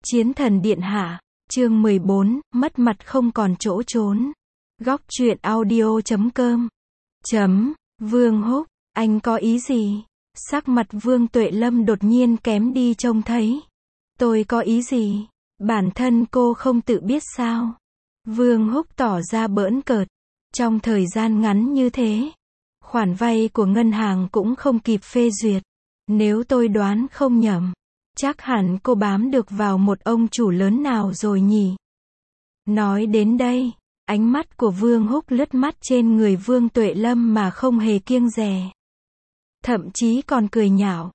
Chiến thần điện hạ, chương 14, mất mặt không còn chỗ trốn. Góc truyện audio.com. Vương Húc, anh có ý gì? Sắc mặt Vương Tuệ Lâm đột nhiên kém đi trông thấy. Tôi có ý gì? Bản thân cô không tự biết sao? Vương Húc tỏ ra bỡn cợt. Trong thời gian ngắn như thế, khoản vay của ngân hàng cũng không kịp phê duyệt. Nếu tôi đoán không nhầm, chắc hẳn cô bám được vào một ông chủ lớn nào rồi nhỉ? Nói đến đây, ánh mắt của Vương Húc lướt mắt trên người Vương Tuệ Lâm mà không hề kiêng dè. Thậm chí còn cười nhạo.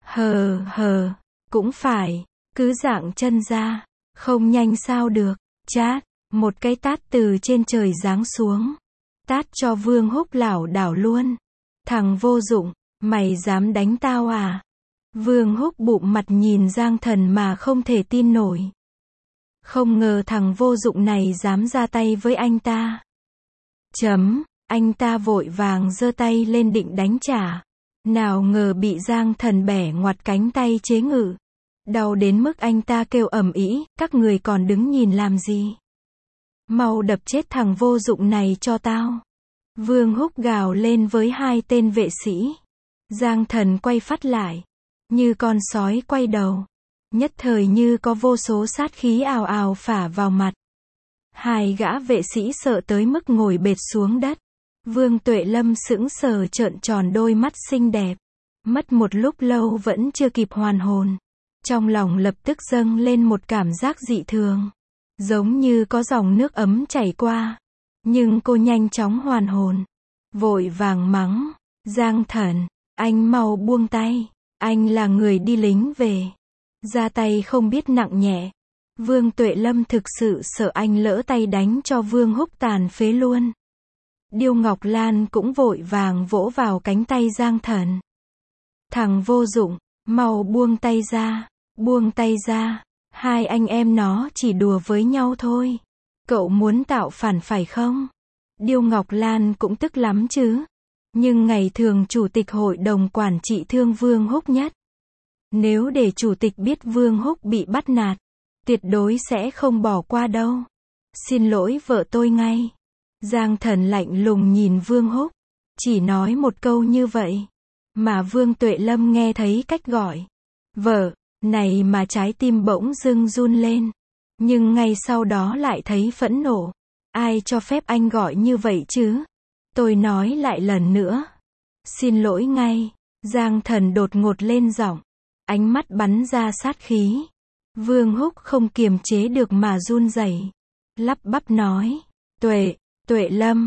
Hờ, cũng phải, cứ dạng chân ra, không nhanh sao được. Chát, một cái tát từ trên trời giáng xuống. Tát cho Vương Húc lảo đảo luôn. Thằng vô dụng, mày dám đánh tao à? Vương Húc bụm mặt nhìn Giang Thần mà không thể tin nổi. Không ngờ thằng vô dụng này dám ra tay với anh ta. Anh ta vội vàng giơ tay lên định đánh trả. Nào ngờ bị Giang Thần bẻ ngoặt cánh tay chế ngự. Đau đến mức anh ta kêu ầm ĩ, các người còn đứng nhìn làm gì? Mau đập chết thằng vô dụng này cho tao. Vương Húc gào lên với hai tên vệ sĩ. Giang Thần quay phát lại, như con sói quay đầu. Nhất thời như có vô số sát khí ào ào phả vào mặt. Hai gã vệ sĩ sợ tới mức ngồi bệt xuống đất. Vương Tuệ Lâm sững sờ trợn tròn đôi mắt xinh đẹp. Mất một lúc lâu vẫn chưa kịp hoàn hồn. Trong lòng lập tức dâng lên một cảm giác dị thường. Giống như có dòng nước ấm chảy qua. Nhưng cô nhanh chóng hoàn hồn. Vội vàng mắng. Giang Thần, anh mau buông tay. Anh là người đi lính về. Ra tay không biết nặng nhẹ. Vương Tuệ Lâm thực sự sợ anh lỡ tay đánh cho Vương Húc tàn phế luôn. Điêu Ngọc Lan cũng vội vàng vỗ vào cánh tay Giang Thần. Thằng vô dụng, mau buông tay ra. Buông tay ra. Hai anh em nó chỉ đùa với nhau thôi. Cậu muốn tạo phản phải không? Điêu Ngọc Lan cũng tức lắm chứ. Nhưng ngày thường chủ tịch hội đồng quản trị thương Vương Húc nhất. Nếu để chủ tịch biết Vương Húc bị bắt nạt, tuyệt đối sẽ không bỏ qua đâu. Xin lỗi vợ tôi ngay. Giang Thần lạnh lùng nhìn Vương Húc. Chỉ nói một câu như vậy. Mà Vương Tuệ Lâm nghe thấy cách gọi vợ này mà trái tim bỗng dưng run lên. Nhưng ngay sau đó lại thấy phẫn nộ. Ai cho phép anh gọi như vậy chứ? Tôi nói lại lần nữa. Xin lỗi ngay. Giang Thần đột ngột lên giọng. Ánh mắt bắn ra sát khí. Vương Húc không kiềm chế được mà run rẩy. Lắp bắp nói. Tuệ Lâm,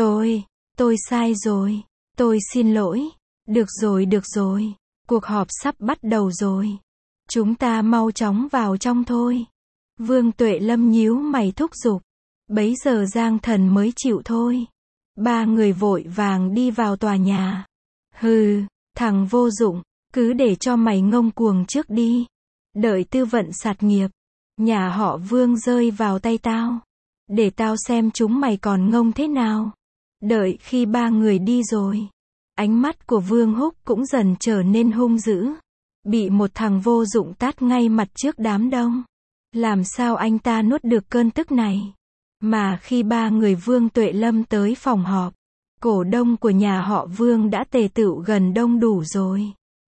tôi sai rồi. Tôi xin lỗi. Được rồi. Cuộc họp sắp bắt đầu rồi. Chúng ta mau chóng vào trong thôi. Vương Tuệ Lâm nhíu mày thúc giục. Bấy giờ Giang Thần mới chịu thôi. Ba người vội vàng đi vào tòa nhà. Hừ, thằng vô dụng, cứ để cho mày ngông cuồng trước đi. Đợi tư vận sạt nghiệp, nhà họ Vương rơi vào tay tao. Để tao xem chúng mày còn ngông thế nào. Đợi khi ba người đi rồi, ánh mắt của Vương Húc cũng dần trở nên hung dữ. Bị một thằng vô dụng tát ngay mặt trước đám đông. Làm sao anh ta nuốt được cơn tức này? Mà khi ba người Vương Tuệ Lâm tới phòng họp, cổ đông của nhà họ Vương đã tề tựu gần đông đủ rồi.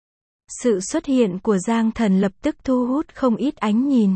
Sự xuất hiện của Giang Thần lập tức thu hút không ít ánh nhìn.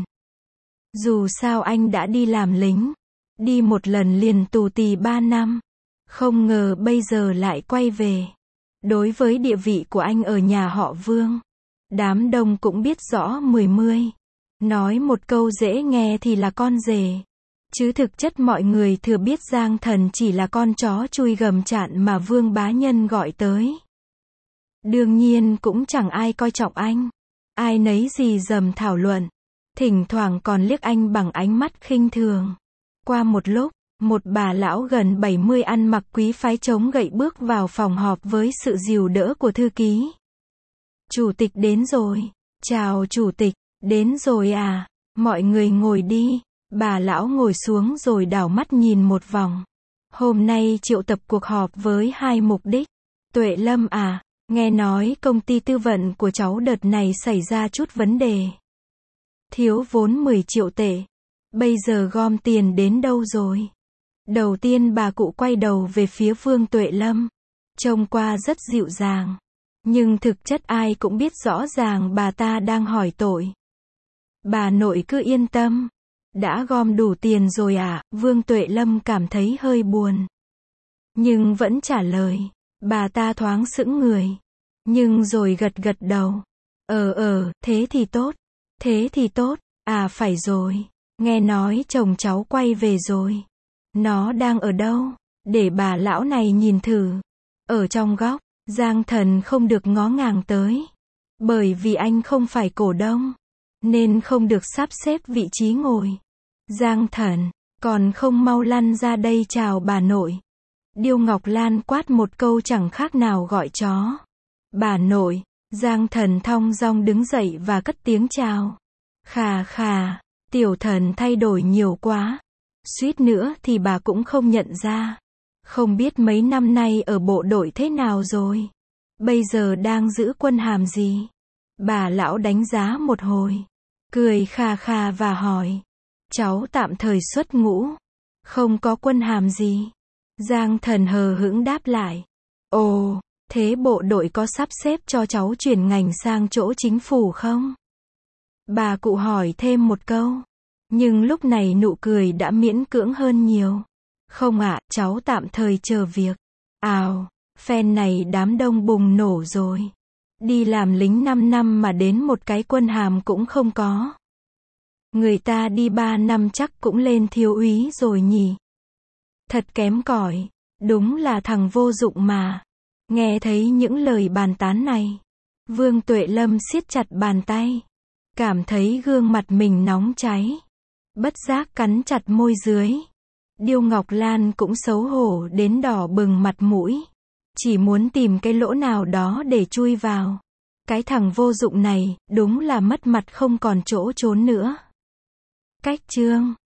Dù sao anh đã đi làm lính, đi một lần liền tù tì 3 năm. Không ngờ bây giờ lại quay về. Đối với địa vị của anh ở nhà họ Vương, đám đông cũng biết rõ mười mươi. Nói một câu dễ nghe thì là con rể. Chứ thực chất mọi người thừa biết Giang Thần chỉ là con chó chui gầm chạn mà Vương bá nhân gọi tới. Đương nhiên cũng chẳng ai coi trọng anh. Ai nấy gì dầm thảo luận. Thỉnh thoảng còn liếc anh bằng ánh mắt khinh thường. Qua một lúc, một bà lão gần 70 ăn mặc quý phái chống gậy bước vào phòng họp với sự dìu đỡ của thư ký. Chủ tịch đến rồi. Chào chủ tịch, đến rồi à? Mọi người ngồi đi. Bà lão ngồi xuống rồi đảo mắt nhìn một vòng. Hôm nay triệu tập cuộc họp với hai mục đích. Tuệ Lâm à, nghe nói công ty tư vận của cháu đợt này xảy ra chút vấn đề. Thiếu vốn 10 triệu tệ. Bây giờ gom tiền đến đâu rồi? Đầu tiên bà cụ quay đầu về phía Vương Tuệ Lâm. Trông qua rất dịu dàng. Nhưng thực chất ai cũng biết rõ ràng bà ta đang hỏi tội. Bà nội cứ yên tâm. Đã gom đủ tiền rồi à? Vương Tuệ Lâm cảm thấy hơi buồn. Nhưng vẫn trả lời. Bà ta thoáng sững người. Nhưng rồi gật gật đầu. Thế thì tốt. Thế thì tốt. À phải rồi. Nghe nói chồng cháu quay về rồi. Nó đang ở đâu? Để bà lão này nhìn thử. Ở trong góc. Giang Thần không được ngó ngàng tới. Bởi vì anh không phải cổ đông. Nên không được sắp xếp vị trí ngồi. Giang Thần, còn không mau lăn ra đây chào bà nội. Điêu Ngọc Lan quát một câu chẳng khác nào gọi chó. Bà nội. Giang Thần thong dong đứng dậy và cất tiếng chào. Khà khà, tiểu thần thay đổi nhiều quá. Suýt nữa thì bà cũng không nhận ra. Không biết mấy năm nay ở bộ đội thế nào rồi. Bây giờ đang giữ quân hàm gì? Bà lão đánh giá một hồi. Cười khà khà và hỏi. Cháu tạm thời xuất ngũ. Không có quân hàm gì. Giang Thần hờ hững đáp lại. Ồ, thế bộ đội có sắp xếp cho cháu chuyển ngành sang chỗ chính phủ không? Bà cụ hỏi thêm một câu. Nhưng lúc này nụ cười đã miễn cưỡng hơn nhiều. Không ạ, cháu tạm thời chờ việc. Ào, phen này đám đông bùng nổ rồi. Đi làm lính 5 năm mà đến một cái quân hàm cũng không có. Người ta đi 3 năm chắc cũng lên thiếu úy rồi nhỉ. Thật kém cỏi, đúng là thằng vô dụng mà. Nghe thấy những lời bàn tán này, Vương Tuệ Lâm siết chặt bàn tay. Cảm thấy gương mặt mình nóng cháy. Bất giác cắn chặt môi dưới. Điêu Ngọc Lan cũng xấu hổ đến đỏ bừng mặt mũi. Chỉ muốn tìm cái lỗ nào đó để chui vào. Cái thằng vô dụng này, đúng là mất mặt không còn chỗ trốn nữa. Cách chương